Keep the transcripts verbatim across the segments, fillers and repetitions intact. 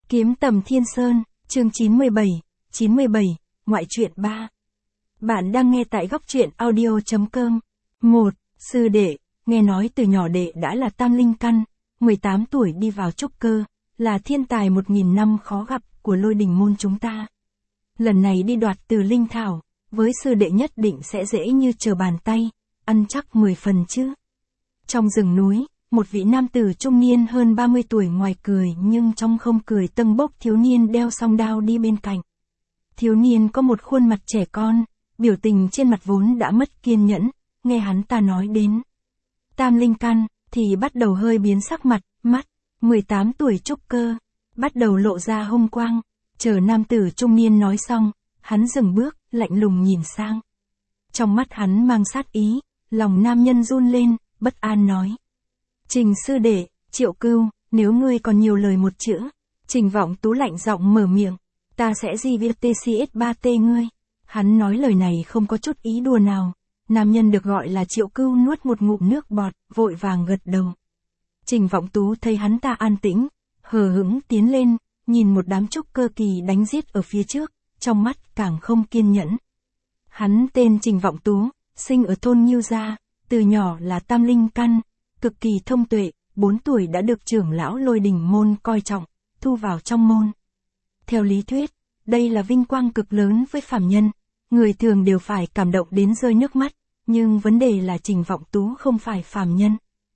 Kiếm Tầm Thiên Sơn, chương chín mươi bảy, chín mươi bảy, ngoại truyện ba. Bạn đang nghe tại góc truyện audio chấm com. một. Sư đệ, nghe nói từ nhỏ đệ đã là tam linh căn, mười tám tuổi đi vào trúc cơ, là thiên tài một nghìn năm khó gặp của Lôi Đình môn chúng ta. Lần này đi đoạt từ linh thảo, với sư đệ nhất định sẽ dễ như trở bàn tay, ăn chắc mười phần chứ. Trong rừng núi, một vị nam tử trung niên hơn ba mươi tuổi ngoài cười nhưng trong không cười tâng bốc thiếu niên đeo song đao đi bên cạnh. Thiếu niên có một khuôn mặt trẻ con, biểu tình trên mặt vốn đã mất kiên nhẫn, nghe hắn ta nói đến tam linh căn, thì bắt đầu hơi biến sắc mặt, mắt, mười tám tuổi trúc cơ, bắt đầu lộ ra hung quang. Chờ nam tử trung niên nói xong, hắn dừng bước, lạnh lùng nhìn sang. Trong mắt hắn mang sát ý, lòng nam nhân run lên, bất an nói. Trình sư đệ, Triệu Cưu, nếu ngươi còn nhiều lời một chữ, Trình Vọng Tú lạnh giọng mở miệng, ta sẽ di viết tê xê ét ba tê ngươi. Hắn nói lời này không có chút ý đùa nào. Nam nhân được gọi là Triệu Cưu nuốt một ngụm nước bọt, vội vàng gật đầu. Trình Vọng Tú thấy hắn ta an tĩnh, hờ hững tiến lên, nhìn một đám trúc cơ kỳ đánh giết ở phía trước, trong mắt càng không kiên nhẫn. Hắn tên Trình Vọng Tú, sinh ở thôn Nhiêu Gia, từ nhỏ là tam linh căn, cực kỳ thông tuệ, bốn tuổi đã được trưởng lão Lôi Đình môn coi trọng, thu vào trong môn. Theo lý thuyết, đây là vinh quang cực lớn với phàm nhân, người thường đều phải cảm động đến rơi nước mắt, nhưng vấn đề là Trình Vọng Tú không phải phàm nhân.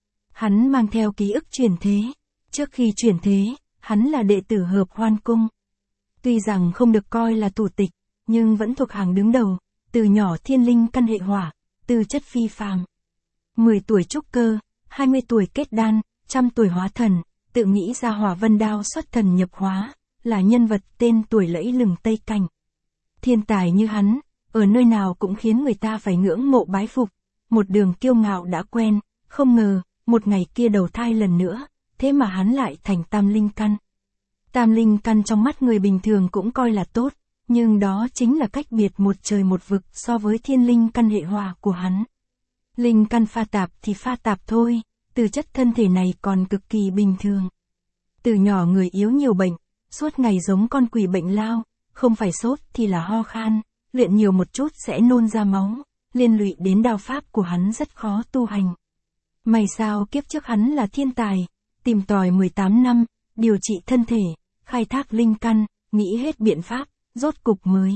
Hắn mang theo ký ức chuyển thế, trước khi chuyển thế, hắn là đệ tử Hợp Hoan Cung. Tuy rằng không được coi là thủ tịch, nhưng vẫn thuộc hàng đứng đầu, từ nhỏ thiên linh căn hệ hỏa, tư chất phi phàm. mười tuổi trúc cơ, hai mươi tuổi kết đan, trăm tuổi hóa thần, tự nghĩ ra Hỏa Vân Đao xuất thần nhập hóa, là nhân vật tên tuổi lẫy lừng Tây Cảnh. Thiên tài như hắn, ở nơi nào cũng khiến người ta phải ngưỡng mộ bái phục, một đường kiêu ngạo đã quen, không ngờ, một ngày kia đầu thai lần nữa, thế mà hắn lại thành tam linh căn. Tam linh căn trong mắt người bình thường cũng coi là tốt, nhưng đó chính là cách biệt một trời một vực so với thiên linh căn hệ hỏa của hắn. Linh căn pha tạp thì pha tạp thôi, từ chất thân thể này còn cực kỳ bình thường. Từ nhỏ người yếu nhiều bệnh, suốt ngày giống con quỷ bệnh lao, không phải sốt thì là ho khan, luyện nhiều một chút sẽ nôn ra máu, liên lụy đến đao pháp của hắn rất khó tu hành. May sao kiếp trước hắn là thiên tài, tìm tòi mười tám năm, điều trị thân thể, khai thác linh căn, nghĩ hết biện pháp, rốt cục mới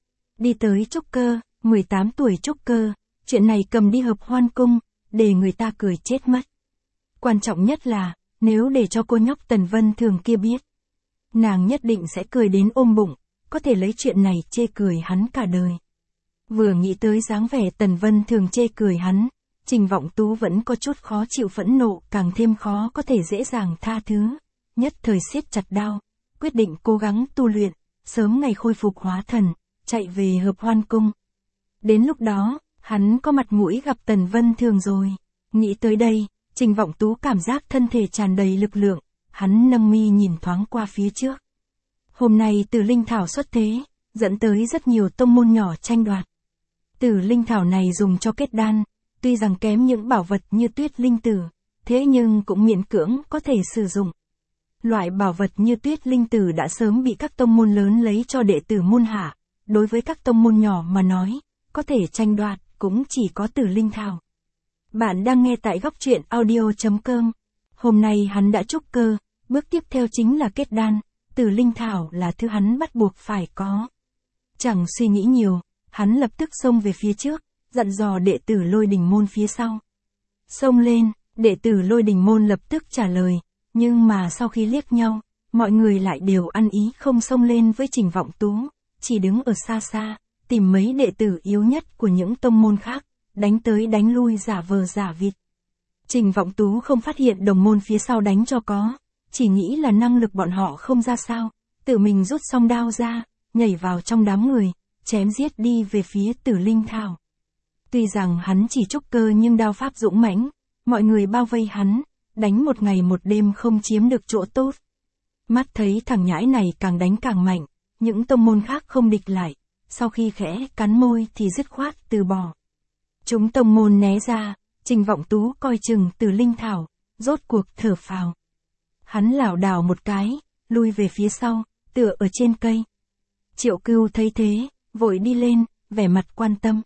đi tới trúc cơ, mười tám tuổi trúc cơ, chuyện này cầm đi Hợp Hoan Cung, để người ta cười chết mất. Quan trọng nhất là, nếu để cho cô nhóc Tần Vân Thường kia biết, nàng nhất định sẽ cười đến ôm bụng, có thể lấy chuyện này chê cười hắn cả đời. Vừa nghĩ tới dáng vẻ Tần Vân Thường chê cười hắn, Trình Vọng Tú vẫn có chút khó chịu phẫn nộ, càng thêm khó có thể dễ dàng tha thứ, nhất thời siết chặt đao, quyết định cố gắng tu luyện, sớm ngày khôi phục hóa thần, chạy về Hợp Hoan Cung. Đến lúc đó, hắn có mặt mũi gặp Tần Vân Thường rồi. Nghĩ tới đây, Trình Vọng Tú cảm giác thân thể tràn đầy lực lượng, hắn nâng mi nhìn thoáng qua phía trước. Hôm nay Tử Linh Thảo xuất thế, dẫn tới rất nhiều tông môn nhỏ tranh đoạt. Tử Linh Thảo này dùng cho kết đan, tuy rằng kém những bảo vật như Tuyết Linh Tử, thế nhưng cũng miễn cưỡng có thể sử dụng. Loại bảo vật như Tuyết Linh Tử đã sớm bị các tông môn lớn lấy cho đệ tử môn hạ, đối với các tông môn nhỏ mà nói, có thể tranh đoạt cũng chỉ có Tử Linh Thảo. Bạn đang nghe tại góc truyện audio chấm com. Hôm nay hắn đã trúc cơ, bước tiếp theo chính là kết đan, Tử Linh Thảo là thứ hắn bắt buộc phải có. Chẳng suy nghĩ nhiều, hắn lập tức xông về phía trước, dặn dò đệ tử Lôi Đình môn phía sau. Xông lên, đệ tử Lôi Đình môn lập tức trả lời, nhưng mà sau khi liếc nhau, mọi người lại đều ăn ý không xông lên với Trình Vọng Tú, chỉ đứng ở xa xa, tìm mấy đệ tử yếu nhất của những tông môn khác, đánh tới đánh lui giả vờ giả vịt. Trình Vọng Tú không phát hiện đồng môn phía sau đánh cho có, chỉ nghĩ là năng lực bọn họ không ra sao, tự mình rút song đao ra, nhảy vào trong đám người, chém giết đi về phía Tử Linh Thảo. Tuy rằng hắn chỉ trúc cơ nhưng đao pháp dũng mãnh, mọi người bao vây hắn, đánh một ngày một đêm không chiếm được chỗ tốt. Mắt thấy thằng nhãi này càng đánh càng mạnh, những tông môn khác không địch lại, sau khi khẽ cắn môi thì dứt khoát từ bỏ. Chúng tông môn né ra, Trình Vọng Tú coi chừng Tử Linh Thảo, rốt cuộc thở phào. Hắn lảo đảo một cái, lui về phía sau, tựa ở trên cây. Triệu Cưu thấy thế, vội đi lên, vẻ mặt quan tâm.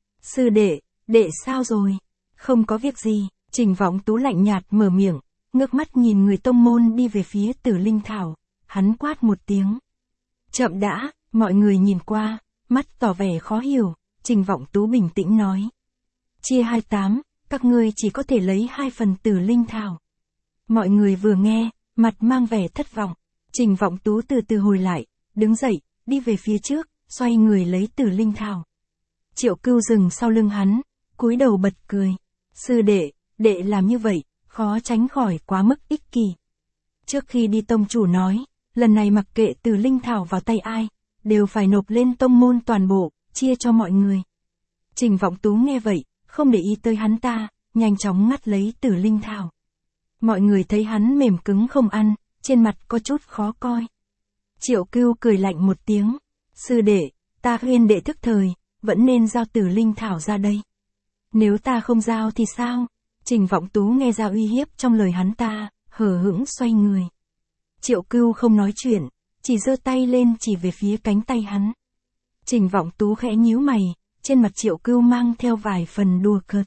Sư đệ, đệ sao rồi? Không có việc gì, Trình Vọng Tú lạnh nhạt mở miệng, ngước mắt nhìn người tông môn đi về phía Tử Linh Thảo, hắn quát một tiếng. Chậm đã, mọi người nhìn qua, mắt tỏ vẻ khó hiểu, Trình Vọng Tú bình tĩnh nói. Chia hai tám, các ngươi chỉ có thể lấy hai phần Tử Linh Thảo. Mọi người vừa nghe, mặt mang vẻ thất vọng, Trình Vọng Tú từ từ hồi lại, đứng dậy, đi về phía trước, xoay người lấy Tử Linh Thảo. Triệu Cưu dừng sau lưng hắn, cúi đầu bật cười. Sư đệ, đệ làm như vậy, khó tránh khỏi quá mức ích kỷ. Trước khi đi tông chủ nói, lần này mặc kệ Tử Linh Thảo vào tay ai, đều phải nộp lên tông môn toàn bộ, chia cho mọi người. Trình Vọng Tú nghe vậy, không để ý tới hắn ta, nhanh chóng ngắt lấy Tử Linh Thảo. Mọi người thấy hắn mềm cứng không ăn, trên mặt có chút khó coi. Triệu Cưu cười lạnh một tiếng. Sư đệ, ta khuyên đệ thức thời, vẫn nên giao Tử Linh Thảo ra đây. Nếu ta không giao thì sao? Trình Vọng Tú nghe ra uy hiếp trong lời hắn ta, hờ hững xoay người. Triệu Cưu không nói chuyện, chỉ giơ tay lên chỉ về phía cánh tay hắn. Trình Vọng Tú khẽ nhíu mày, trên mặt Triệu Cưu mang theo vài phần đùa cợt.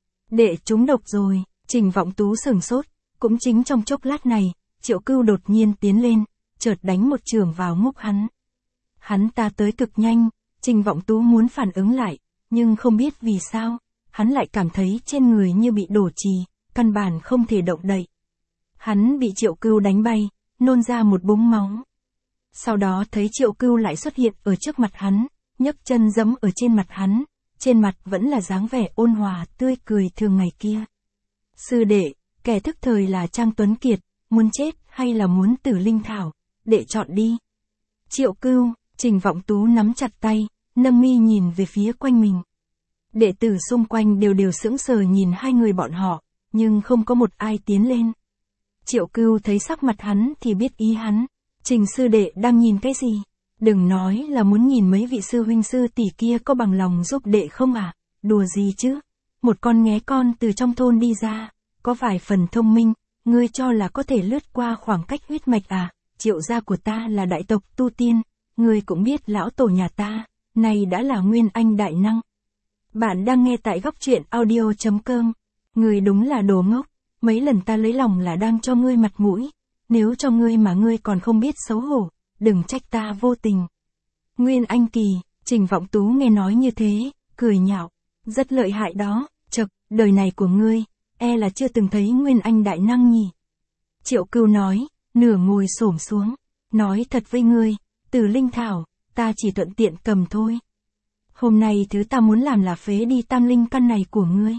Đệ trúng độc rồi, Trình Vọng Tú sửng sốt, cũng chính trong chốc lát này, Triệu Cưu đột nhiên tiến lên, chợt đánh một chưởng vào ngúc hắn. Hắn ta tới cực nhanh, Trình Vọng Tú muốn phản ứng lại, nhưng không biết vì sao, hắn lại cảm thấy trên người như bị đổ chì, căn bản không thể động đậy. Hắn bị Triệu Cưu đánh bay, nôn ra một búng máu. Sau đó thấy Triệu Cưu lại xuất hiện ở trước mặt hắn, nhấc chân giẫm ở trên mặt hắn, trên mặt vẫn là dáng vẻ ôn hòa tươi cười thường ngày kia. Sư đệ, kẻ thức thời là Trang Tuấn Kiệt, muốn chết hay là muốn Tử Linh Thảo, đệ chọn đi. Triệu Cưu, Trình Vọng Tú nắm chặt tay, nâng mi nhìn về phía quanh mình. Đệ tử xung quanh đều đều sững sờ nhìn hai người bọn họ, nhưng không có một ai tiến lên. Triệu Cưu thấy sắc mặt hắn thì biết ý hắn. Trình sư đệ đang nhìn cái gì? Đừng nói là muốn nhìn mấy vị sư huynh sư tỷ kia có bằng lòng giúp đệ không à? Đùa gì chứ? Một con nghé con từ trong thôn đi ra, có vài phần thông minh, ngươi cho là có thể lướt qua khoảng cách huyết mạch à? Triệu gia của ta là đại tộc tu tiên, ngươi cũng biết lão tổ nhà ta, này đã là nguyên anh đại năng. Bạn đang nghe tại góc truyện audio chấm com. Ngươi đúng là đồ ngốc, mấy lần ta lấy lòng là đang cho ngươi mặt mũi, nếu cho ngươi mà ngươi còn không biết xấu hổ, đừng trách ta vô tình. Nguyên anh kỳ, Trình Vọng Tú nghe nói như thế, cười nhạo, rất lợi hại đó, chậc, đời này của ngươi, e là chưa từng thấy nguyên anh đại năng nhỉ. Triệu Cưu nói, nửa ngồi xổm xuống, nói thật với ngươi, Tử Linh Thảo, ta chỉ thuận tiện cầm thôi. Hôm nay thứ ta muốn làm là phế đi tam linh căn này của ngươi.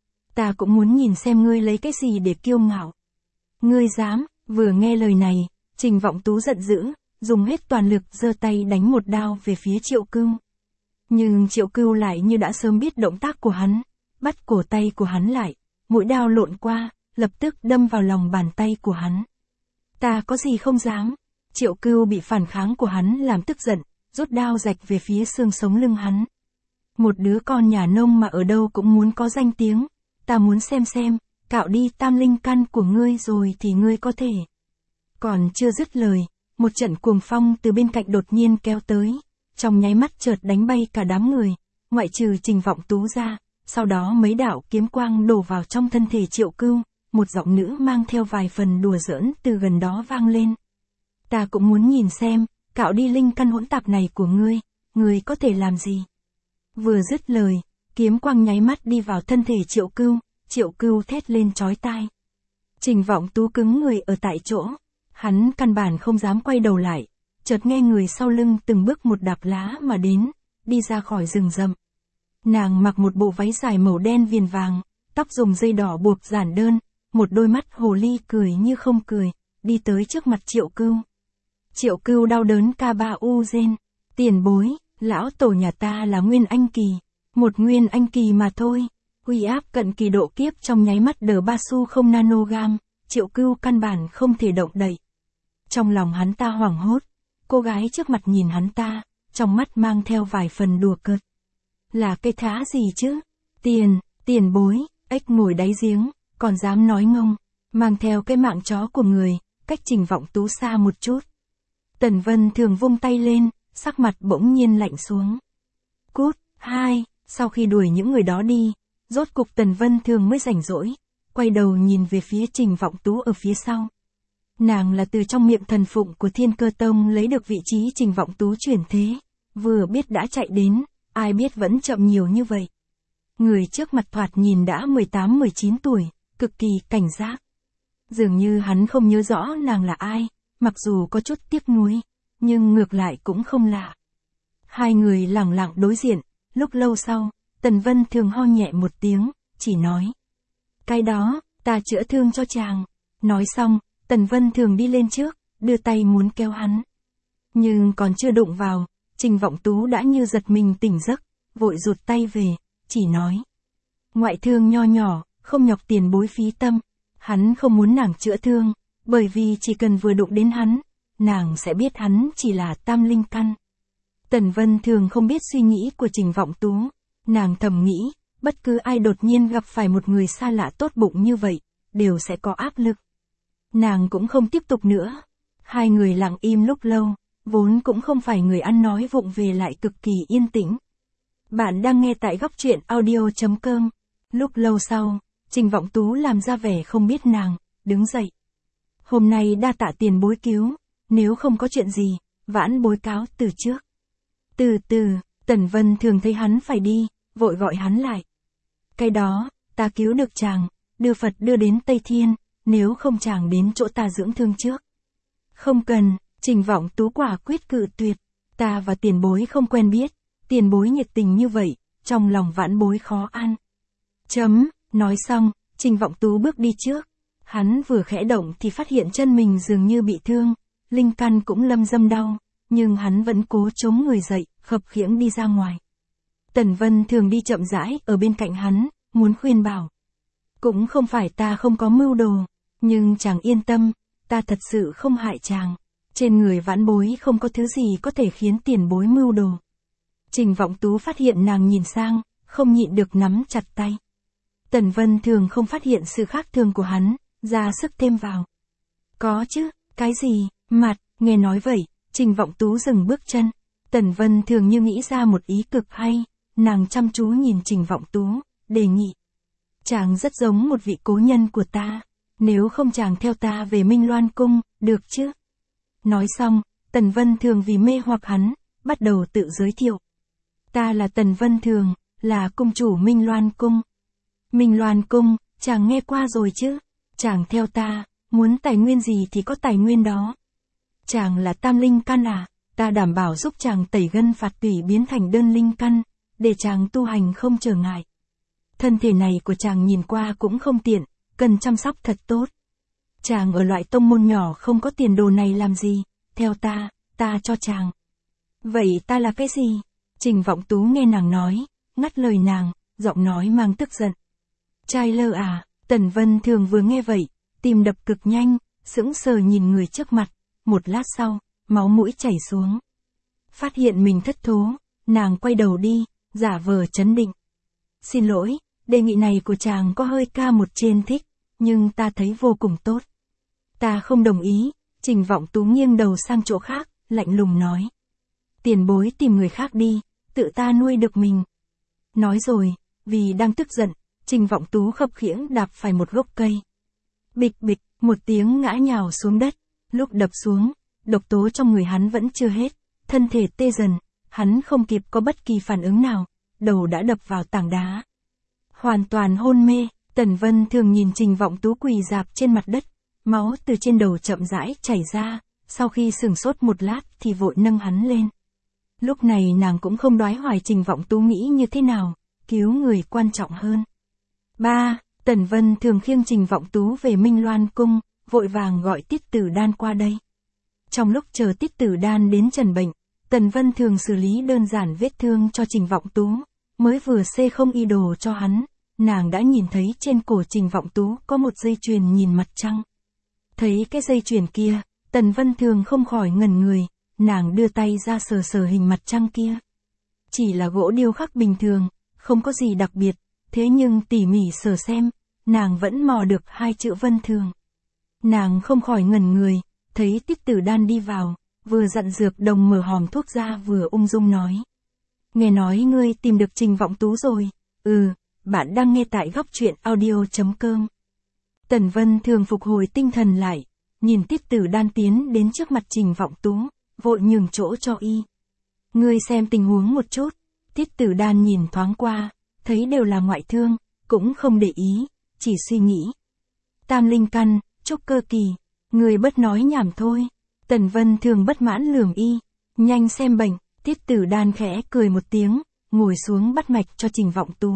Ta cũng muốn nhìn xem ngươi lấy cái gì để kiêu ngạo. Ngươi dám, vừa nghe lời này, Trình Vọng Tú giận dữ, dùng hết toàn lực giơ tay đánh một đao về phía Triệu Cưu. Nhưng Triệu Cưu lại như đã sớm biết động tác của hắn, bắt cổ tay của hắn lại, mũi đao lộn qua, lập tức đâm vào lòng bàn tay của hắn. Ta có gì không dám. Triệu Cưu bị phản kháng của hắn làm tức giận, rút đao rạch về phía xương sống lưng hắn. Một đứa con nhà nông mà ở đâu cũng muốn có danh tiếng, ta muốn xem xem, cạo đi tam linh căn của ngươi rồi thì ngươi có thể. Còn chưa dứt lời, một trận cuồng phong từ bên cạnh đột nhiên kéo tới, trong nháy mắt chợt đánh bay cả đám người, ngoại trừ Trình Vọng Tú ra, sau đó mấy đạo kiếm quang đổ vào trong thân thể Triệu Cưu, một giọng nữ mang theo vài phần đùa giỡn từ gần đó vang lên. Ta cũng muốn nhìn xem, cạo đi linh căn hỗn tạp này của ngươi, ngươi có thể làm gì? Vừa dứt lời, kiếm quang nháy mắt đi vào thân thể Triệu Cưu, Triệu Cưu thét lên chói tai. Trình Vọng Tú cứng người ở tại chỗ, hắn căn bản không dám quay đầu lại, chợt nghe người sau lưng từng bước một đạp lá mà đến, đi ra khỏi rừng rậm. Nàng mặc một bộ váy dài màu đen viền vàng, tóc dùng dây đỏ buộc giản đơn, một đôi mắt hồ ly cười như không cười, đi tới trước mặt Triệu Cưu. Triệu Cưu đau đớn ca ba u rên, tiền bối, lão tổ nhà ta là nguyên anh kỳ, một nguyên anh kỳ mà thôi, uy áp cận kỳ độ kiếp trong nháy mắt đờ ba su không nanogam, Triệu Cưu căn bản không thể động đậy. Trong lòng hắn ta hoảng hốt, cô gái trước mặt nhìn hắn ta, trong mắt mang theo vài phần đùa cợt. Là cái thá gì chứ? Tiền, tiền bối, ếch ngồi đáy giếng, còn dám nói ngông, mang theo cái mạng chó của người, cách Trình Vọng Tú xa một chút. Tần Vân Thường vung tay lên, sắc mặt bỗng nhiên lạnh xuống. Cút, hai, sau khi đuổi những người đó đi, rốt cục Tần Vân Thường mới rảnh rỗi, quay đầu nhìn về phía Trình Vọng Tú ở phía sau. Nàng là từ trong miệng thần phụng của Thiên Cơ Tông lấy được vị trí Trình Vọng Tú chuyển thế, vừa biết đã chạy đến, ai biết vẫn chậm nhiều như vậy. Người trước mặt thoạt nhìn đã mười tám mười chín tuổi, cực kỳ cảnh giác. Dường như hắn không nhớ rõ nàng là ai, mặc dù có chút tiếc nuối, nhưng ngược lại cũng không lạ. Hai người lặng lặng đối diện, lúc lâu sau, Tần Vân Thường ho nhẹ một tiếng, chỉ nói. Cái đó, ta chữa thương cho chàng. Nói xong, Tần Vân Thường đi lên trước, đưa tay muốn kéo hắn. Nhưng còn chưa đụng vào, Trình Vọng Tú đã như giật mình tỉnh giấc, vội rụt tay về, chỉ nói. Ngoại thương nho nhỏ, không nhọc tiền bối phí tâm. Hắn không muốn nàng chữa thương, bởi vì chỉ cần vừa đụng đến hắn, nàng sẽ biết hắn chỉ là tam linh căn. Tần Vân Thường không biết suy nghĩ của Trình Vọng Tú, nàng thầm nghĩ, bất cứ ai đột nhiên gặp phải một người xa lạ tốt bụng như vậy, đều sẽ có áp lực. Nàng cũng không tiếp tục nữa. Hai người lặng im lúc lâu, vốn cũng không phải người ăn nói vụng về lại cực kỳ yên tĩnh. Bạn đang nghe tại góc truyện audio chấm com. Lúc lâu sau, Trình Vọng Tú làm ra vẻ không biết nàng, đứng dậy. Hôm nay đa tạ tiền bối cứu, nếu không có chuyện gì, vãn bối cáo từ trước. Từ từ, Tần Vân Thường thấy hắn phải đi, vội gọi hắn lại. Cái đó, ta cứu được chàng, đưa Phật đưa đến Tây Thiên, nếu không chàng đến chỗ ta dưỡng thương trước. Không cần, Trình Vọng Tú quả quyết cự tuyệt, ta và tiền bối không quen biết, tiền bối nhiệt tình như vậy, trong lòng vãn bối khó ăn. Chấm, nói xong, Trình Vọng Tú bước đi trước. Hắn vừa khẽ động thì phát hiện chân mình dường như bị thương, linh căn cũng lâm dâm đau, nhưng hắn vẫn cố chống người dậy, khập khiễng đi ra ngoài. Tần Vân Thường đi chậm rãi ở bên cạnh hắn, muốn khuyên bảo. Cũng không phải ta không có mưu đồ, nhưng chàng yên tâm, ta thật sự không hại chàng. Trên người vãn bối không có thứ gì có thể khiến tiền bối mưu đồ. Trình Vọng Tú phát hiện nàng nhìn sang, không nhịn được nắm chặt tay. Tần Vân Thường không phát hiện sự khác thường của hắn, ra sức thêm vào. Có chứ, cái gì, mặt, nghe nói vậy, Trình Vọng Tú dừng bước chân. Tần Vân Thường như nghĩ ra một ý cực hay, nàng chăm chú nhìn Trình Vọng Tú, đề nghị. Chàng rất giống một vị cố nhân của ta, nếu không chàng theo ta về Minh Loan Cung, được chứ? Nói xong, Tần Vân Thường vì mê hoặc hắn, bắt đầu tự giới thiệu. Ta là Tần Vân Thường, là cung chủ Minh Loan Cung. Minh Loan Cung, chàng nghe qua rồi chứ? Chàng theo ta, muốn tài nguyên gì thì có tài nguyên đó. Chàng là tam linh căn à, ta đảm bảo giúp chàng tẩy gân phạt tủy biến thành đơn linh căn, để chàng tu hành không trở ngại. Thân thể này của chàng nhìn qua cũng không tiện, cần chăm sóc thật tốt. Chàng ở loại tông môn nhỏ không có tiền đồ này làm gì, theo ta, ta cho chàng. Vậy ta là cái gì? Trình Vọng Tú nghe nàng nói, ngắt lời nàng, giọng nói mang tức giận. Trai lơ à, Tần Vân Thường vừa nghe vậy, tim đập cực nhanh, sững sờ nhìn người trước mặt, một lát sau, máu mũi chảy xuống. Phát hiện mình thất thố, nàng quay đầu đi, giả vờ trấn định. Xin lỗi, đề nghị này của chàng có hơi ca một trên thích, nhưng ta thấy vô cùng tốt. Ta không đồng ý, Trình Vọng Tú nghiêng đầu sang chỗ khác, lạnh lùng nói. Tiền bối tìm người khác đi, tự ta nuôi được mình. Nói rồi, vì đang tức giận, Trình Vọng Tú khập khiễng đạp phải một gốc cây. Bịch bịch, một tiếng ngã nhào xuống đất, lúc đập xuống, độc tố trong người hắn vẫn chưa hết, thân thể tê dần, hắn không kịp có bất kỳ phản ứng nào, đầu đã đập vào tảng đá. Hoàn toàn hôn mê, Tần Vân Thường nhìn Trình Vọng Tú quỳ rạp trên mặt đất, máu từ trên đầu chậm rãi chảy ra, sau khi sửng sốt một lát thì vội nâng hắn lên. Lúc này nàng cũng không đoái hoài Trình Vọng Tú nghĩ như thế nào, cứu người quan trọng hơn. Ba, Tần Vân Thường khiêng Trình Vọng Tú về Minh Loan Cung, vội vàng gọi Tiết Tử Đan qua đây. Trong lúc chờ Tiết Tử Đan đến trần bệnh, Tần Vân Thường xử lý đơn giản vết thương cho Trình Vọng Tú, mới vừa xê không y đồ cho hắn, nàng đã nhìn thấy trên cổ Trình Vọng Tú có một dây chuyền nhìn mặt trăng. Thấy cái dây chuyền kia, Tần Vân Thường không khỏi ngẩn người, nàng đưa tay ra sờ sờ hình mặt trăng kia. Chỉ là gỗ điêu khắc bình thường, không có gì đặc biệt, thế nhưng tỉ mỉ sờ xem, nàng vẫn mò được hai chữ Vân Thường. Nàng không khỏi ngẩn người, thấy Tiết Tử Đan đi vào, vừa dặn dược đồng mở hòm thuốc ra vừa ung dung nói. Nghe nói ngươi tìm được Trình Vọng Tú rồi, ừ, bạn đang nghe tại góc truyện audio.com. Tần Vân Thường phục hồi tinh thần lại, nhìn Tiết Tử Đan tiến đến trước mặt Trình Vọng Tú, vội nhường chỗ cho y. Ngươi xem tình huống một chút, Tiết Tử Đan nhìn thoáng qua, thấy đều là ngoại thương, cũng không để ý, chỉ suy nghĩ. Tam linh căn, trúc cơ kỳ, người bất nói nhảm thôi. Tần Vân Thường bất mãn lườm y, nhanh xem bệnh. Tiết Tử Đan khẽ cười một tiếng, ngồi xuống bắt mạch cho Trình Vọng Tú.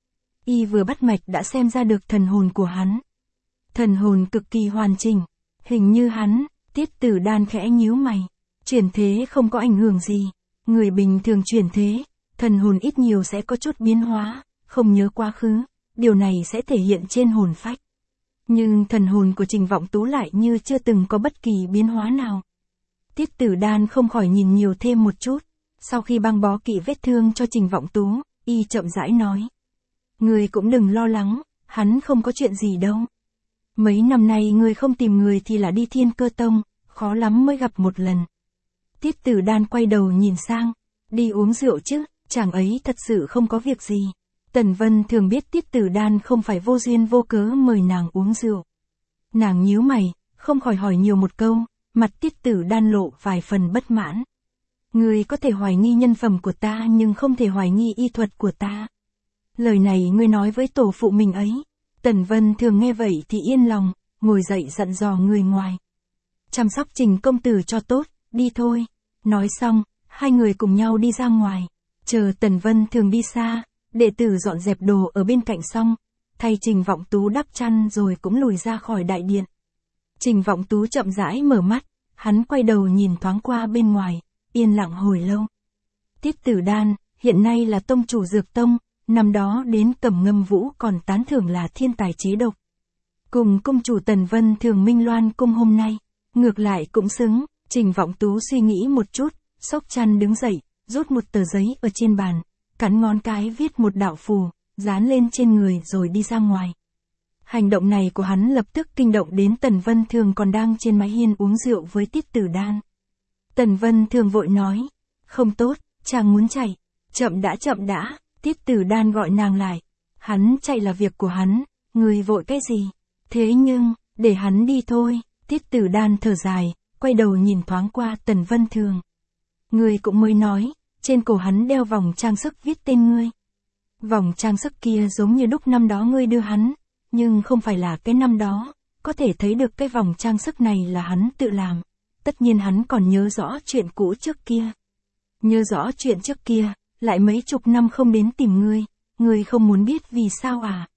Y vừa bắt mạch đã xem ra được thần hồn của hắn. Thần hồn cực kỳ hoàn chỉnh, hình như hắn. Tiết Tử Đan khẽ nhíu mày, chuyển thế không có ảnh hưởng gì. Người bình thường chuyển thế, thần hồn ít nhiều sẽ có chút biến hóa, không nhớ quá khứ, điều này sẽ thể hiện trên hồn phách. Nhưng thần hồn của Trình Vọng Tú lại như chưa từng có bất kỳ biến hóa nào. Tiết Tử Đan không khỏi nhìn nhiều thêm một chút, sau khi băng bó kỹ vết thương cho Trình Vọng Tú, y chậm rãi nói. Người cũng đừng lo lắng, hắn không có chuyện gì đâu. Mấy năm nay người không tìm người thì là đi Thiên Cơ Tông, khó lắm mới gặp một lần. Tiết Tử Đan quay đầu nhìn sang, đi uống rượu chứ, chàng ấy thật sự không có việc gì. Tần Vân Thường biết Tiết Tử Đan không phải vô duyên vô cớ mời nàng uống rượu. Nàng nhíu mày, không khỏi hỏi nhiều một câu, mặt Tiết Tử Đan lộ vài phần bất mãn. Ngươi có thể hoài nghi nhân phẩm của ta nhưng không thể hoài nghi y thuật của ta. Lời này ngươi nói với tổ phụ mình ấy. Tần Vân Thường nghe vậy thì yên lòng, ngồi dậy dặn dò người ngoài. Chăm sóc Trình công tử cho tốt, đi thôi. Nói xong, hai người cùng nhau đi ra ngoài. Chờ Tần Vân Thường đi xa, đệ tử dọn dẹp đồ ở bên cạnh xong, thay Trình Vọng Tú đắp chăn rồi cũng lùi ra khỏi đại điện. Trình Vọng Tú chậm rãi mở mắt, hắn quay đầu nhìn thoáng qua bên ngoài, yên lặng hồi lâu. Tiết Tử Đan, hiện nay là tông chủ Dược Tông, năm đó đến Cẩm Ngâm Vũ còn tán thưởng là thiên tài chế độc. Cùng cung chủ Tần Vân Thường Minh Loan cung hôm nay, ngược lại cũng xứng. Trình Vọng Tú suy nghĩ một chút, xốc chăn đứng dậy, rút một tờ giấy ở trên bàn, cắn ngón cái viết một đạo phù, dán lên trên người rồi đi ra ngoài. Hành động này của hắn lập tức kinh động đến Tần Vân Thường còn đang trên mái hiên uống rượu với Tiết Tử Đan. Tần Vân Thường vội nói, không tốt, chàng muốn chạy, chậm đã chậm đã. Tiết Tử Đan gọi nàng lại, hắn chạy là việc của hắn, người vội cái gì, thế nhưng, để hắn đi thôi. Tiết Tử Đan thở dài, quay đầu nhìn thoáng qua Tần Vân Thường. Người cũng mới nói, trên cổ hắn đeo vòng trang sức viết tên ngươi. Vòng trang sức kia giống như đúc năm đó ngươi đưa hắn, nhưng không phải là cái năm đó, có thể thấy được cái vòng trang sức này là hắn tự làm. Tất nhiên hắn còn nhớ rõ chuyện cũ trước kia. Nhớ rõ chuyện trước kia, lại mấy chục năm không đến tìm ngươi, ngươi không muốn biết vì sao à?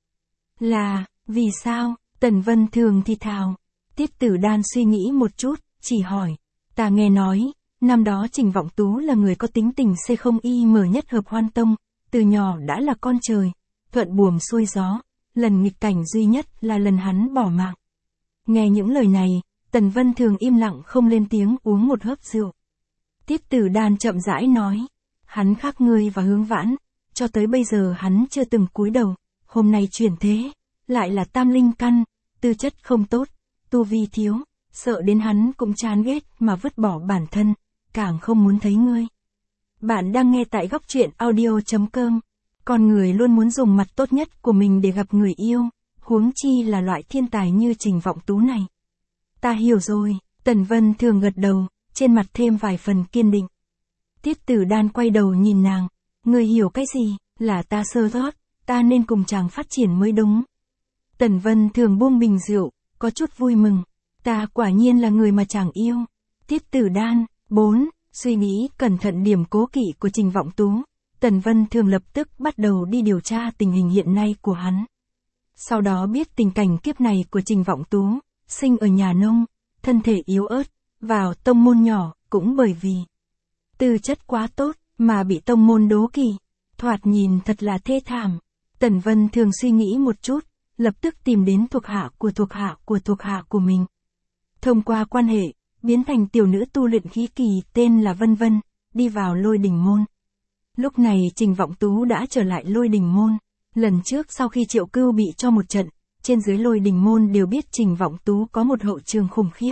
Là, vì sao? Tần Vân Thường thì thào. Tiết Tử Đan suy nghĩ một chút, chỉ hỏi, ta nghe nói, năm đó Trình Vọng Tú là người có tính tình C không y mở nhất hợp hoan tông, từ nhỏ đã là con trời, thuận buồm xuôi gió, lần nghịch cảnh duy nhất là lần hắn bỏ mạng. Nghe những lời này, Tần Vân Thường im lặng không lên tiếng uống một hớp rượu. Tiết Tử Đan chậm rãi nói, hắn khác ngươi và Hướng Vãn, cho tới bây giờ hắn chưa từng cúi đầu, hôm nay chuyển thế, lại là tam linh căn, tư chất không tốt, tu vi thiếu, sợ đến hắn cũng chán ghét mà vứt bỏ bản thân, càng không muốn thấy ngươi. Bạn đang nghe tại góc truyện audio.com. Con người luôn muốn dùng mặt tốt nhất của mình để gặp người yêu, huống chi là loại thiên tài như Trình Vọng Tú này. Ta hiểu rồi, Tần Vân Thường gật đầu, trên mặt thêm vài phần kiên định. Tiết Tử Đan quay đầu nhìn nàng, người hiểu cái gì, là ta sơ sót, ta nên cùng chàng phát triển mới đúng. Tần Vân Thường buông bình rượu, có chút vui mừng, ta quả nhiên là người mà chàng yêu. Tiết Tử Đan, bốn, suy nghĩ cẩn thận điểm cố kỵ của Trình Vọng Tú, Tần Vân Thường lập tức bắt đầu đi điều tra tình hình hiện nay của hắn. Sau đó biết tình cảnh kiếp này của Trình Vọng Tú, sinh ở nhà nông, thân thể yếu ớt, vào tông môn nhỏ, cũng bởi vì tư chất quá tốt, mà bị tông môn đố kỵ, thoạt nhìn thật là thê thảm. Tần Vân Thường suy nghĩ một chút, lập tức tìm đến thuộc hạ của thuộc hạ của thuộc hạ của mình. Thông qua quan hệ, biến thành tiểu nữ tu luyện khí kỳ tên là Vân Vân, đi vào Lôi Đình môn. Lúc này Trình Vọng Tú đã trở lại Lôi Đình môn. Lần trước sau khi Triệu Cưu bị cho một trận, trên dưới Lôi Đình môn đều biết Trình Vọng Tú có một hậu trường khủng khiếp.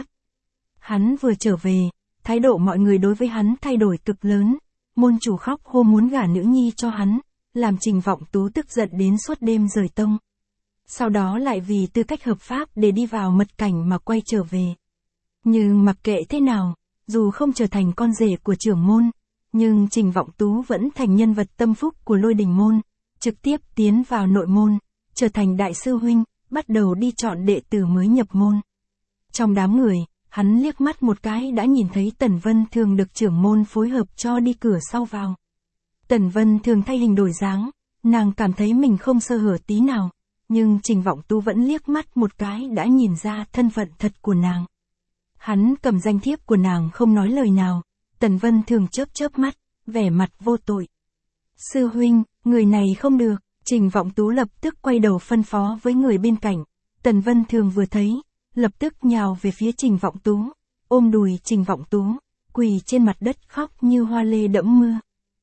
Hắn vừa trở về, thái độ mọi người đối với hắn thay đổi cực lớn, môn chủ khóc hô muốn gả nữ nhi cho hắn, làm Trình Vọng Tú tức giận đến suốt đêm rời tông. Sau đó lại vì tư cách hợp pháp để đi vào mật cảnh mà quay trở về. Nhưng mặc kệ thế nào, dù không trở thành con rể của trưởng môn, nhưng Trình Vọng Tú vẫn thành nhân vật tâm phúc của Lôi Đình môn, trực tiếp tiến vào nội môn, trở thành đại sư huynh, bắt đầu đi chọn đệ tử mới nhập môn. Trong đám người, hắn liếc mắt một cái đã nhìn thấy Tần Vân Thường được trưởng môn phối hợp cho đi cửa sau vào. Tần Vân Thường thay hình đổi dáng, nàng cảm thấy mình không sơ hở tí nào, nhưng Trình Vọng Tú vẫn liếc mắt một cái đã nhìn ra thân phận thật của nàng. Hắn cầm danh thiếp của nàng không nói lời nào, Tần Vân Thường chớp chớp mắt, vẻ mặt vô tội. Sư huynh, người này không được, Trình Vọng Tú lập tức quay đầu phân phó với người bên cạnh. Tần Vân Thường vừa thấy, lập tức nhào về phía Trình Vọng Tú, ôm đùi Trình Vọng Tú, quỳ trên mặt đất khóc như hoa lê đẫm mưa.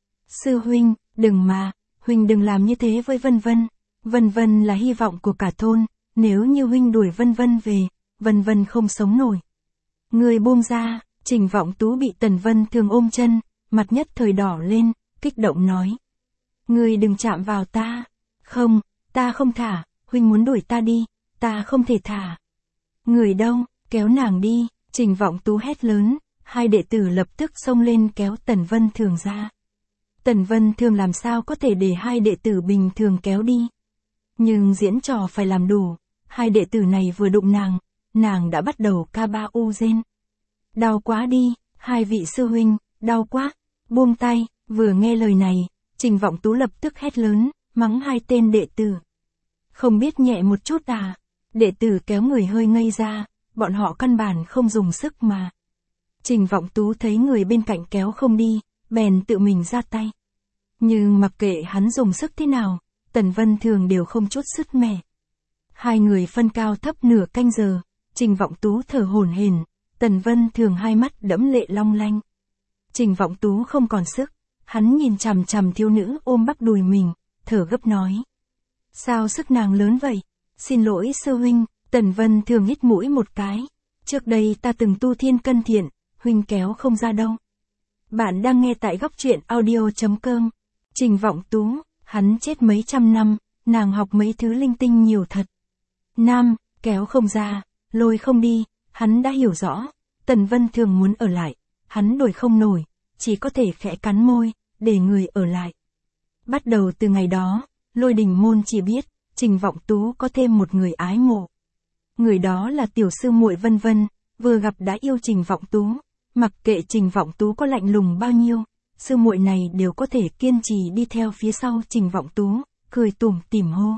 Sư huynh, đừng mà, huynh đừng làm như thế với Vân Vân. Vân Vân là hy vọng của cả thôn, nếu như huynh đuổi Vân Vân về, Vân Vân không sống nổi. Người buông ra, Trình Vọng Tú bị Tần Vân Thường ôm chân, mặt nhất thời đỏ lên, kích động nói. Người đừng chạm vào ta. Không, ta không thả, huynh muốn đuổi ta đi, ta không thể thả. Người đâu, kéo nàng đi, Trình Vọng Tú hét lớn, hai đệ tử lập tức xông lên kéo Tần Vân Thường ra. Tần Vân Thường làm sao có thể để hai đệ tử bình thường kéo đi. Nhưng diễn trò phải làm đủ, hai đệ tử này vừa đụng nàng, nàng đã bắt đầu ca ba u rên. Đau quá đi, hai vị sư huynh, đau quá, buông tay, vừa nghe lời này, Trình Vọng Tú lập tức hét lớn, mắng hai tên đệ tử. Không biết nhẹ một chút à, đệ tử kéo người hơi ngây ra, bọn họ căn bản không dùng sức mà. Trình Vọng Tú thấy người bên cạnh kéo không đi, bèn tự mình ra tay. Nhưng mặc kệ hắn dùng sức thế nào, Tần Vân Thường đều không chút sứt mẻ. Hai người phân cao thấp nửa canh giờ, Trình Vọng Tú thở hổn hển, Tần Vân Thường hai mắt đẫm lệ long lanh. Trình Vọng Tú không còn sức, hắn nhìn chằm chằm thiếu nữ ôm bắp đùi mình, thở gấp nói. Sao sức nàng lớn vậy? Xin lỗi sư huynh, Tần Vân Thường hít mũi một cái. Trước đây ta từng tu thiên cân thiện, huynh kéo không ra đâu. Bạn đang nghe tại góc truyện audio chấm com. Trình Vọng Tú, hắn chết mấy trăm năm, nàng học mấy thứ linh tinh nhiều thật. Nam, kéo không ra, lôi không đi, hắn đã hiểu rõ. Tần Vân Thường muốn ở lại, hắn đổi không nổi, chỉ có thể khẽ cắn môi, để người ở lại. Bắt đầu từ ngày đó, Lôi Đình môn chỉ biết, Trình Vọng Tú có thêm một người ái mộ. Người đó là tiểu sư muội Vân Vân, vừa gặp đã yêu Trình Vọng Tú, mặc kệ Trình Vọng Tú có lạnh lùng bao nhiêu, sư muội này đều có thể kiên trì đi theo phía sau Trình Vọng Tú, cười tủm tỉm hô.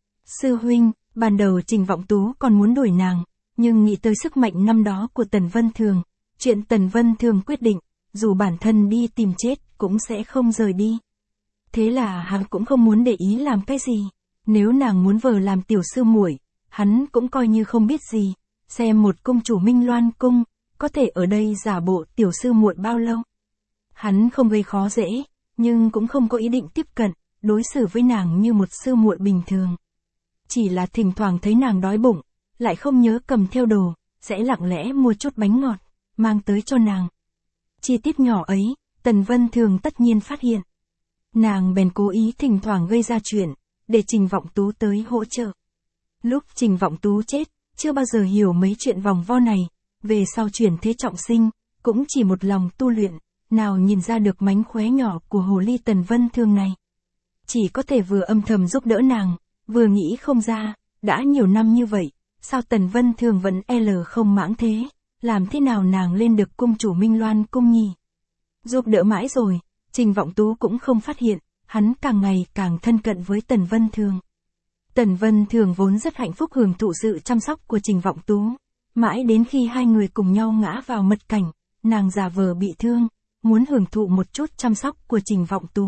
Sư huynh, ban đầu Trình Vọng Tú còn muốn đuổi nàng, nhưng nghĩ tới sức mạnh năm đó của Tần Vân Thường, chuyện Tần Vân Thường quyết định, dù bản thân đi tìm chết cũng sẽ không rời đi. Thế là hắn cũng không muốn để ý làm cái gì, nếu nàng muốn vờ làm tiểu sư muội, hắn cũng coi như không biết gì, xem một cung chủ Minh Loan cung, có thể ở đây giả bộ tiểu sư muội bao lâu. Hắn không gây khó dễ, nhưng cũng không có ý định tiếp cận, đối xử với nàng như một sư muội bình thường. Chỉ là thỉnh thoảng thấy nàng đói bụng, lại không nhớ cầm theo đồ, sẽ lặng lẽ mua chút bánh ngọt, mang tới cho nàng. Chi tiết nhỏ ấy, Tần Vân Thường tất nhiên phát hiện. Nàng bèn cố ý thỉnh thoảng gây ra chuyện, để Trình Vọng Tú tới hỗ trợ. Lúc Trình Vọng Tú chết, chưa bao giờ hiểu mấy chuyện vòng vo này, về sau chuyển thế trọng sinh, cũng chỉ một lòng tu luyện, nào nhìn ra được mánh khóe nhỏ của hồ ly Tần Vân Thường này. Chỉ có thể vừa âm thầm giúp đỡ nàng, vừa nghĩ không ra, đã nhiều năm như vậy, sao Tần Vân Thường vẫn L không mãng thế, làm thế nào nàng lên được cung chủ Minh Loan cung nhỉ? Giúp đỡ mãi rồi, Trình Vọng Tú cũng không phát hiện, hắn càng ngày càng thân cận với Tần Vân Thường. Tần Vân Thường vốn rất hạnh phúc hưởng thụ sự chăm sóc của Trình Vọng Tú, mãi đến khi hai người cùng nhau ngã vào mật cảnh, nàng giả vờ bị thương, muốn hưởng thụ một chút chăm sóc của Trình Vọng Tú.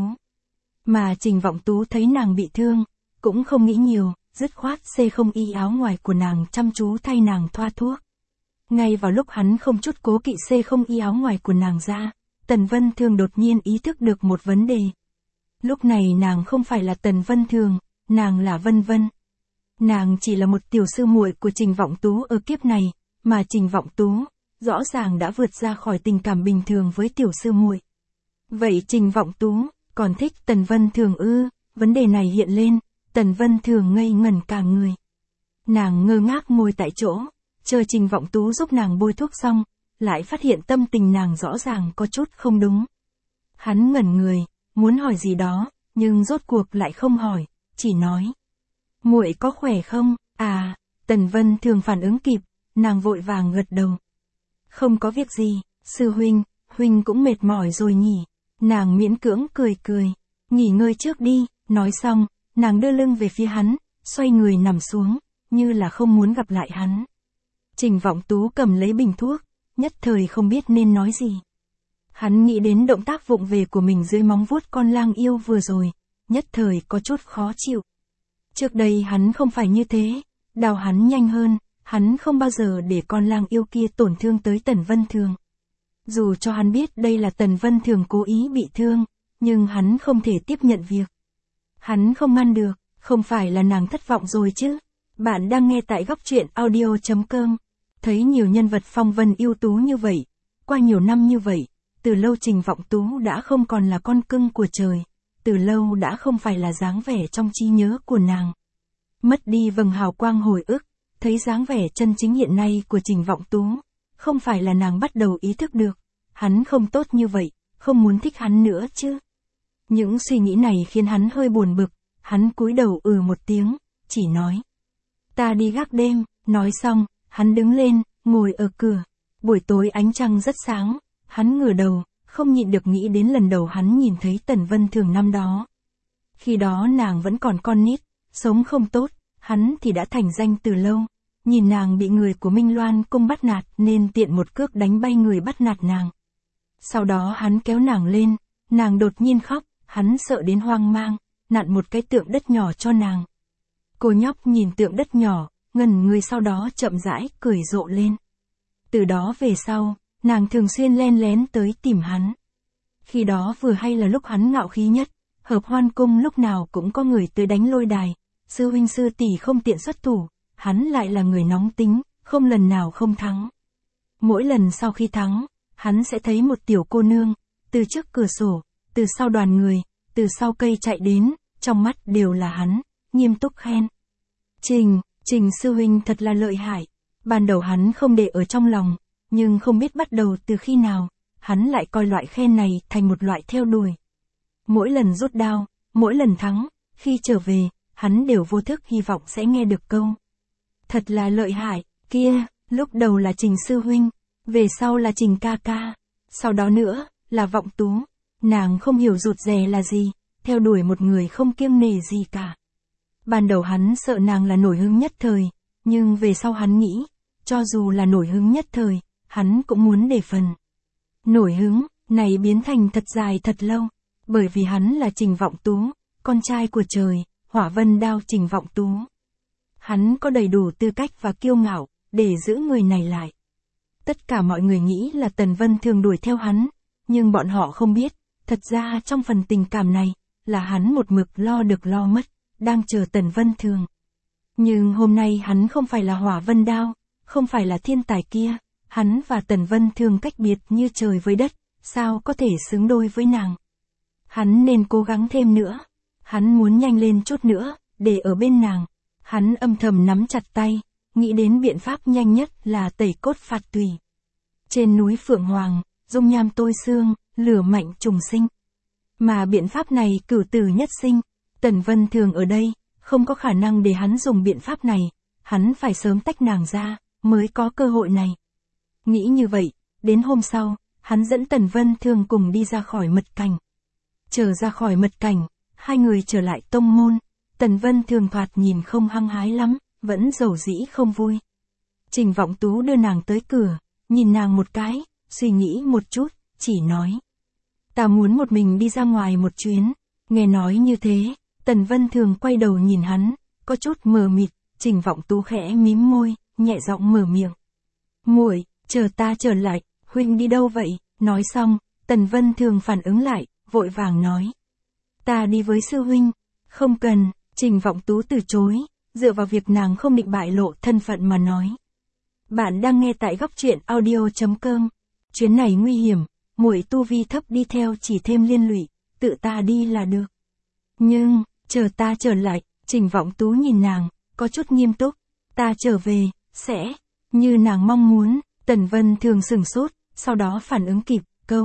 Mà Trình Vọng Tú thấy nàng bị thương, cũng không nghĩ nhiều, dứt khoát xê không y áo ngoài của nàng chăm chú thay nàng thoa thuốc. Ngay vào lúc hắn không chút cố kỵ xê không y áo ngoài của nàng ra, Tần Vân Thường đột nhiên ý thức được một vấn đề. Lúc này nàng không phải là Tần Vân Thường, nàng là Vân Vân. Nàng chỉ là một tiểu sư muội của Trình Vọng Tú ở kiếp này, mà Trình Vọng Tú, rõ ràng đã vượt ra khỏi tình cảm bình thường với tiểu sư muội. Vậy Trình Vọng Tú, còn thích Tần Vân Thường ư? Vấn đề này hiện lên, Tần Vân Thường ngây ngẩn cả người. Nàng ngơ ngác ngồi tại chỗ, chờ Trình Vọng Tú giúp nàng bôi thuốc xong, lại phát hiện tâm tình nàng rõ ràng có chút không đúng. Hắn ngẩn người, muốn hỏi gì đó, nhưng rốt cuộc lại không hỏi, chỉ nói. Muội có khỏe không? À, Tần Vân Thường phản ứng kịp, nàng vội vàng gật đầu. Không có việc gì, sư huynh, huynh cũng mệt mỏi rồi nhỉ. Nàng miễn cưỡng cười cười, nghỉ ngơi trước đi, nói xong, nàng đưa lưng về phía hắn, xoay người nằm xuống, như là không muốn gặp lại hắn. Trình Vọng Tú cầm lấy bình thuốc, nhất thời không biết nên nói gì. Hắn nghĩ đến động tác vụng về của mình dưới móng vuốt con lang yêu vừa rồi, nhất thời có chút khó chịu. Trước đây hắn không phải như thế, đào hắn nhanh hơn, hắn không bao giờ để con lang yêu kia tổn thương tới Tần Vân Thường. Dù cho hắn biết đây là Tần Vân Thường cố ý bị thương, nhưng hắn không thể tiếp nhận việc. Hắn không ngăn được, không phải là nàng thất vọng rồi chứ. Bạn đang nghe tại góc truyện audio chấm com. Thấy nhiều nhân vật phong vân ưu tú như vậy, qua nhiều năm như vậy, từ lâu Trình Vọng Tú đã không còn là con cưng của trời, từ lâu đã không phải là dáng vẻ trong trí nhớ của nàng. Mất đi vầng hào quang hồi ức, thấy dáng vẻ chân chính hiện nay của Trình Vọng Tú, không phải là nàng bắt đầu ý thức được, hắn không tốt như vậy, không muốn thích hắn nữa chứ. Những suy nghĩ này khiến hắn hơi buồn bực, hắn cúi đầu ừ một tiếng, chỉ nói. Ta đi gác đêm, nói xong, hắn đứng lên, ngồi ở cửa. Buổi tối ánh trăng rất sáng, hắn ngửa đầu, không nhịn được nghĩ đến lần đầu hắn nhìn thấy Tần Vân Thường năm đó. Khi đó nàng vẫn còn con nít, sống không tốt, hắn thì đã thành danh từ lâu. Nhìn nàng bị người của Minh Loan cung bắt nạt nên tiện một cước đánh bay người bắt nạt nàng. Sau đó hắn kéo nàng lên, nàng đột nhiên khóc, hắn sợ đến hoang mang, nặn một cái tượng đất nhỏ cho nàng. Cô nhóc nhìn tượng đất nhỏ, ngẩn người sau đó chậm rãi cười rộ lên. Từ đó về sau, nàng thường xuyên len lén tới tìm hắn. Khi đó vừa hay là lúc hắn ngạo khí nhất, Hợp Hoan cung lúc nào cũng có người tới đánh lôi đài, sư huynh sư tỷ không tiện xuất thủ, hắn lại là người nóng tính, không lần nào không thắng. Mỗi lần sau khi thắng, hắn sẽ thấy một tiểu cô nương, từ trước cửa sổ, từ sau đoàn người, từ sau cây chạy đến, trong mắt đều là hắn, nghiêm túc khen. Trình, Trình sư huynh thật là lợi hại. Ban đầu hắn không để ở trong lòng, nhưng không biết bắt đầu từ khi nào, hắn lại coi loại khen này thành một loại theo đuổi. Mỗi lần rút đao, mỗi lần thắng, khi trở về, hắn đều vô thức hy vọng sẽ nghe được câu. Thật là lợi hại, kia, lúc đầu là Trình sư huynh, về sau là Trình ca ca, sau đó nữa, là Vọng Tú. Nàng không hiểu rụt rè là gì, theo đuổi một người không kiêng nể gì cả. Ban đầu hắn sợ nàng là nổi hứng nhất thời, nhưng về sau hắn nghĩ, cho dù là nổi hứng nhất thời, hắn cũng muốn để phần. Nổi hứng, này biến thành thật dài thật lâu, bởi vì hắn là Trình Vọng Tú, con trai của trời, Hỏa Vân Đao Trình Vọng Tú. Hắn có đầy đủ tư cách và kiêu ngạo, để giữ người này lại. Tất cả mọi người nghĩ là Tần Vân Thường đuổi theo hắn, nhưng bọn họ không biết, thật ra trong phần tình cảm này, là hắn một mực lo được lo mất, đang chờ Tần Vân Thường. Nhưng hôm nay hắn không phải là Hỏa Vân Đao, không phải là thiên tài kia, hắn và Tần Vân Thường cách biệt như trời với đất, sao có thể xứng đôi với nàng. Hắn nên cố gắng thêm nữa, hắn muốn nhanh lên chút nữa, để ở bên nàng. Hắn âm thầm nắm chặt tay, nghĩ đến biện pháp nhanh nhất là tẩy cốt phạt tùy. Trên núi Phượng Hoàng, dung nham tôi xương, lửa mạnh trùng sinh. Mà biện pháp này cửu tử nhất sinh, Tần Vân Thường ở đây, không có khả năng để hắn dùng biện pháp này, hắn phải sớm tách nàng ra, mới có cơ hội này. Nghĩ như vậy, đến hôm sau, hắn dẫn Tần Vân Thường cùng đi ra khỏi mật cảnh. Trở ra khỏi mật cảnh, hai người trở lại tông môn, Tần Vân Thường thoạt nhìn không hăng hái lắm, vẫn dầu dĩ không vui. Trình Vọng Tú đưa nàng tới cửa, nhìn nàng một cái, suy nghĩ một chút, chỉ nói. Ta muốn một mình đi ra ngoài một chuyến. Nghe nói như thế, Tần Vân Thường quay đầu nhìn hắn, có chút mờ mịt, Trình Vọng Tú khẽ mím môi, nhẹ giọng mở miệng. Muội, chờ ta trở lại, huynh đi đâu vậy? Nói xong, Tần Vân Thường phản ứng lại, vội vàng nói. Ta đi với sư huynh. Không cần, Trình Vọng Tú từ chối, dựa vào việc nàng không định bại lộ thân phận mà nói. Bạn đang nghe tại góc truyện audio.com. Chuyến này nguy hiểm, muội tu vi thấp đi theo chỉ thêm liên lụy, tự ta đi là được. Nhưng, chờ ta trở lại, Trình Vọng Tú nhìn nàng, có chút nghiêm túc, ta trở về, sẽ, như nàng mong muốn. Tần Vân Thường sửng sốt, sau đó phản ứng kịp, câu.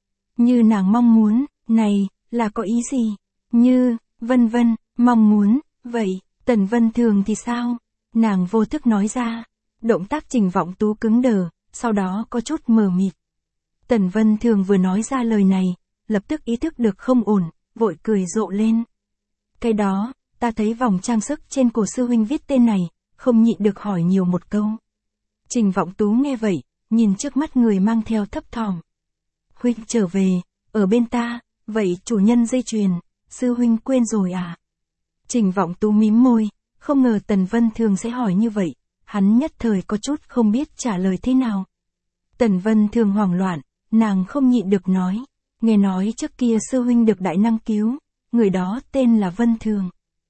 Như nàng mong muốn, này, là có ý gì? Như, vân vân, mong muốn, vậy, Tần Vân Thường thì sao? Nàng vô thức nói ra. Động tác Trình Vọng Tú cứng đờ, sau đó có chút mờ mịt. Tần Vân Thường vừa nói ra lời này, lập tức ý thức được không ổn, vội cười rộ lên. Cái đó, ta thấy vòng trang sức trên cổ sư huynh viết tên này, không nhịn được hỏi nhiều một câu. Trình Vọng Tú nghe vậy, nhìn trước mắt người mang theo thấp thỏm. Huynh trở về, ở bên ta, vậy chủ nhân dây chuyền, sư huynh quên rồi à? Trình Vọng Tú mím môi, không ngờ Tần Vân Thường sẽ hỏi như vậy, hắn nhất thời có chút không biết trả lời thế nào. Tần Vân Thường hoảng loạn, nàng không nhịn được nói, nghe nói trước kia sư huynh được đại năng cứu, người đó tên là Vân Thường.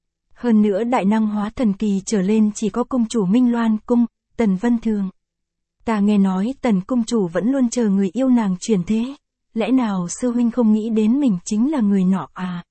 Hơn nữa đại năng hóa thần kỳ trở lên chỉ có cung chủ Minh Loan cung, Tần Vân Thường. Ta nghe nói Tần cung chủ vẫn luôn chờ người yêu nàng chuyển thế, lẽ nào sư huynh không nghĩ đến mình chính là người nọ à?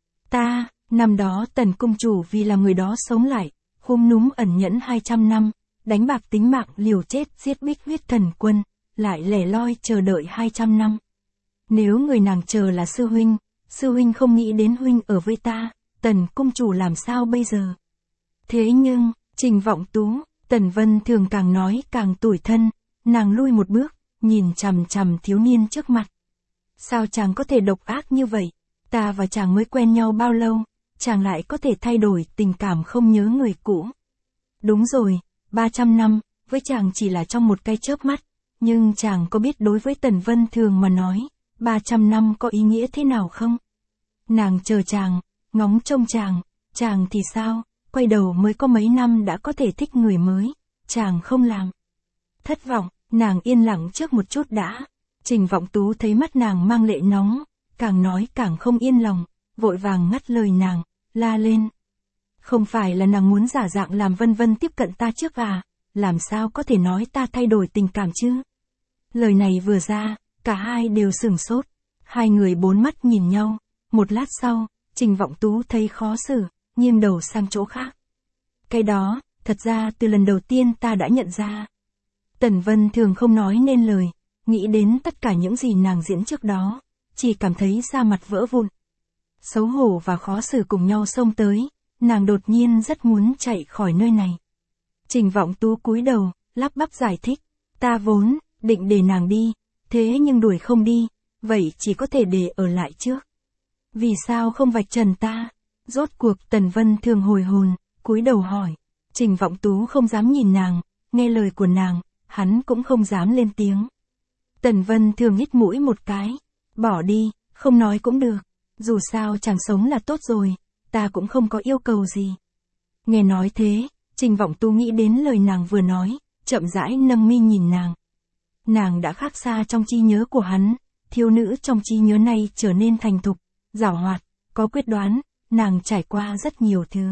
Ta, năm đó Tần cung chủ vì làm người đó sống lại, khum núm ẩn nhẫn hai trăm năm, đánh bạc tính mạng liều chết giết Bích Huyết Thần Quân, lại lẻ loi chờ đợi hai trăm năm. Nếu người nàng chờ là sư huynh, sư huynh không nghĩ đến huynh ở với ta, Tần cung chủ làm sao bây giờ? Thế nhưng, Trình Vọng Tú, Tần Vân Thường càng nói càng tủi thân, nàng lui một bước, nhìn chằm chằm thiếu niên trước mặt. Sao chàng có thể độc ác như vậy? Ta và chàng mới quen nhau bao lâu, chàng lại có thể thay đổi tình cảm không nhớ người cũ? Đúng rồi, ba trăm năm, với chàng chỉ là trong một cái chớp mắt, nhưng chàng có biết đối với Tần Vân Thường mà nói, ba trăm năm có ý nghĩa thế nào không? Nàng chờ chàng, ngóng trông chàng, chàng thì sao, quay đầu mới có mấy năm đã có thể thích người mới, chàng không làm. Thất vọng, nàng yên lặng trước một chút đã. Trình Vọng Tú thấy mắt nàng mang lệ nóng, càng nói càng không yên lòng, vội vàng ngắt lời nàng, la lên. Không phải là nàng muốn giả dạng làm Vân Vân tiếp cận ta trước à, làm sao có thể nói ta thay đổi tình cảm chứ? Lời này vừa ra, cả hai đều sửng sốt, hai người bốn mắt nhìn nhau, một lát sau, Trình Vọng Tú thấy khó xử, nghiêng đầu sang chỗ khác. Cái đó, thật ra từ lần đầu tiên ta đã nhận ra. Tần Vân Thường không nói nên lời, nghĩ đến tất cả những gì nàng diễn trước đó, chỉ cảm thấy da mặt vỡ vụn. Xấu hổ và khó xử cùng nhau xông tới, nàng đột nhiên rất muốn chạy khỏi nơi này. Trình Vọng Tú cúi đầu, lắp bắp giải thích, ta vốn, định để nàng đi, thế nhưng đuổi không đi, vậy chỉ có thể để ở lại trước. Vì sao không vạch trần ta? Rốt cuộc Tần Vân Thường hồi hồn, cúi đầu hỏi. Trình Vọng Tú không dám nhìn nàng, nghe lời của nàng, hắn cũng không dám lên tiếng. Tần Vân Thường hít mũi một cái, bỏ đi, không nói cũng được, dù sao chàng sống là tốt rồi, ta cũng không có yêu cầu gì. Nghe nói thế, Trình Vọng Tú nghĩ đến lời nàng vừa nói, chậm rãi nâng mi nhìn nàng. Nàng đã khác xa trong trí nhớ của hắn, thiếu nữ trong trí nhớ này trở nên thành thục, giảo hoạt, có quyết đoán, nàng trải qua rất nhiều thứ.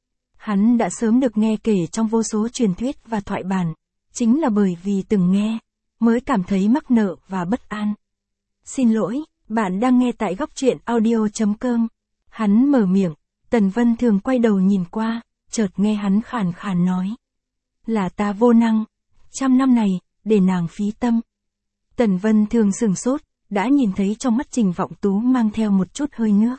Hắn đã sớm được nghe kể trong vô số truyền thuyết và thoại bản, chính là bởi vì từng nghe, mới cảm thấy mắc nợ và bất an. Xin lỗi, bạn đang nghe tại góc truyện audio.com. Hắn mở miệng, Tần Vân Thường quay đầu nhìn qua, chợt nghe hắn khàn khàn nói. Là ta vô năng, trăm năm này, để nàng phí tâm. Tần Vân Thường sửng sốt, đã nhìn thấy trong mắt Trình Vọng Tú mang theo một chút hơi nước.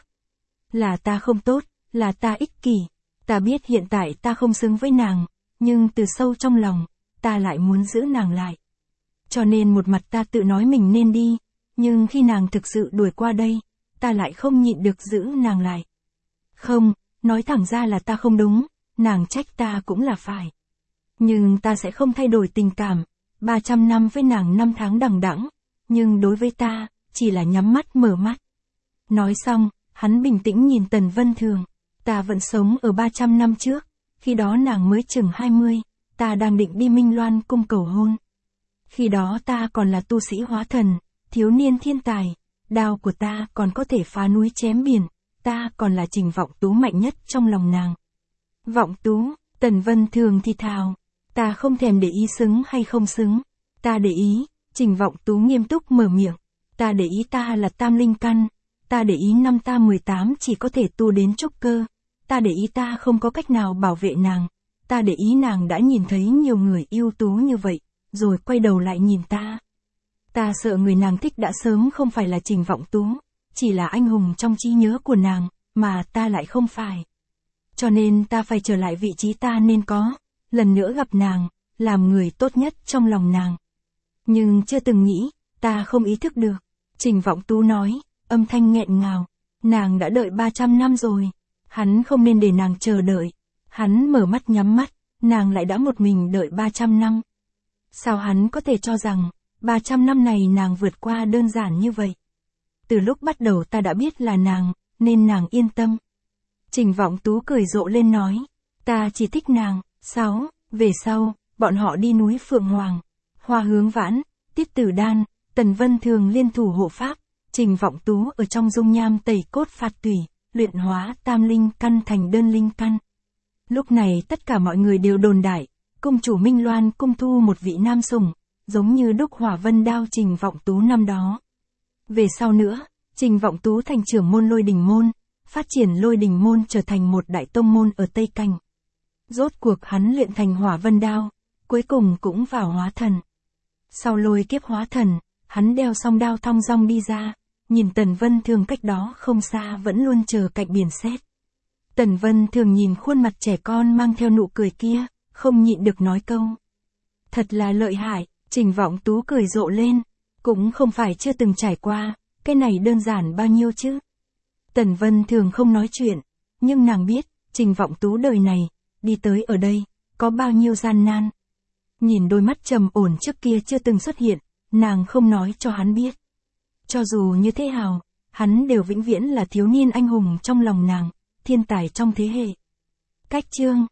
Là ta không tốt, là ta ích kỷ, ta biết hiện tại ta không xứng với nàng, nhưng từ sâu trong lòng, ta lại muốn giữ nàng lại. Cho nên một mặt ta tự nói mình nên đi, nhưng khi nàng thực sự đuổi qua đây, ta lại không nhịn được giữ nàng lại. Không, nói thẳng ra là ta không đúng, nàng trách ta cũng là phải. Nhưng ta sẽ không thay đổi tình cảm, ba trăm năm với nàng năm tháng đằng đẵng, nhưng đối với ta, chỉ là nhắm mắt mở mắt. Nói xong, hắn bình tĩnh nhìn Tần Vân Thường, ta vẫn sống ở ba trăm năm trước, khi đó nàng mới chừng hai mươi, ta đang định đi Minh Loan cung cầu hôn. Khi đó ta còn là tu sĩ hóa thần, thiếu niên thiên tài, đao của ta còn có thể phá núi chém biển, ta còn là Trình Vọng Tú mạnh nhất trong lòng nàng. Vọng Tú, Tần Vân Thường thì thào. Ta không thèm để ý xứng hay không xứng. Ta để ý, Trình Vọng Tú nghiêm túc mở miệng. Ta để ý ta là tam linh căn. Ta để ý năm ta mười tám chỉ có thể tu đến trúc cơ. Ta để ý ta không có cách nào bảo vệ nàng. Ta để ý nàng đã nhìn thấy nhiều người ưu tú như vậy, rồi quay đầu lại nhìn ta. Ta sợ người nàng thích đã sớm không phải là Trình Vọng Tú, chỉ là anh hùng trong trí nhớ của nàng, mà ta lại không phải. Cho nên ta phải trở lại vị trí ta nên có, lần nữa gặp nàng, làm người tốt nhất trong lòng nàng. Nhưng chưa từng nghĩ, ta không ý thức được. Trình Vọng Tú nói, âm thanh nghẹn ngào, nàng đã đợi ba trăm năm rồi, hắn không nên để nàng chờ đợi. Hắn mở mắt nhắm mắt, nàng lại đã một mình đợi ba trăm năm. Sao hắn có thể cho rằng, ba trăm năm này nàng vượt qua đơn giản như vậy? Từ lúc bắt đầu ta đã biết là nàng, nên nàng yên tâm. Trình Vọng Tú cười rộ lên nói, ta chỉ thích nàng. Sáu, về sau, bọn họ đi núi Phượng Hoàng, Hoa Hướng Vãn, Tiết Tử Đan, Tần Vân Thường liên thủ hộ pháp, Trình Vọng Tú ở trong dung nham tẩy cốt phạt tủy, luyện hóa tam linh căn thành đơn linh căn. Lúc này tất cả mọi người đều đồn đại, cung chủ Minh Loan cung thu một vị nam sủng, giống như đúc hỏa vân đao Trình Vọng Tú năm đó. Về sau nữa, Trình Vọng Tú thành trưởng môn Lôi Đình môn, phát triển Lôi Đình môn trở thành một đại tông môn ở Tây Cảnh. Rốt cuộc hắn luyện thành hỏa vân đao, cuối cùng cũng vào hóa thần. Sau lôi kiếp hóa thần, hắn đeo song đao thong dong đi ra, nhìn Tần Vân Thường cách đó không xa vẫn luôn chờ cạnh biển xét. Tần Vân Thường nhìn khuôn mặt trẻ con mang theo nụ cười kia, không nhịn được nói câu. Thật là lợi hại. Trình Vọng Tú cười rộ lên, cũng không phải chưa từng trải qua, cái này đơn giản bao nhiêu chứ. Tần Vân Thường không nói chuyện, nhưng nàng biết, Trình Vọng Tú đời này, đi tới ở đây, có bao nhiêu gian nan. Nhìn đôi mắt trầm ổn trước kia chưa từng xuất hiện, nàng không nói cho hắn biết. Cho dù như thế nào, hắn đều vĩnh viễn là thiếu niên anh hùng trong lòng nàng, thiên tài trong thế hệ. Cách chương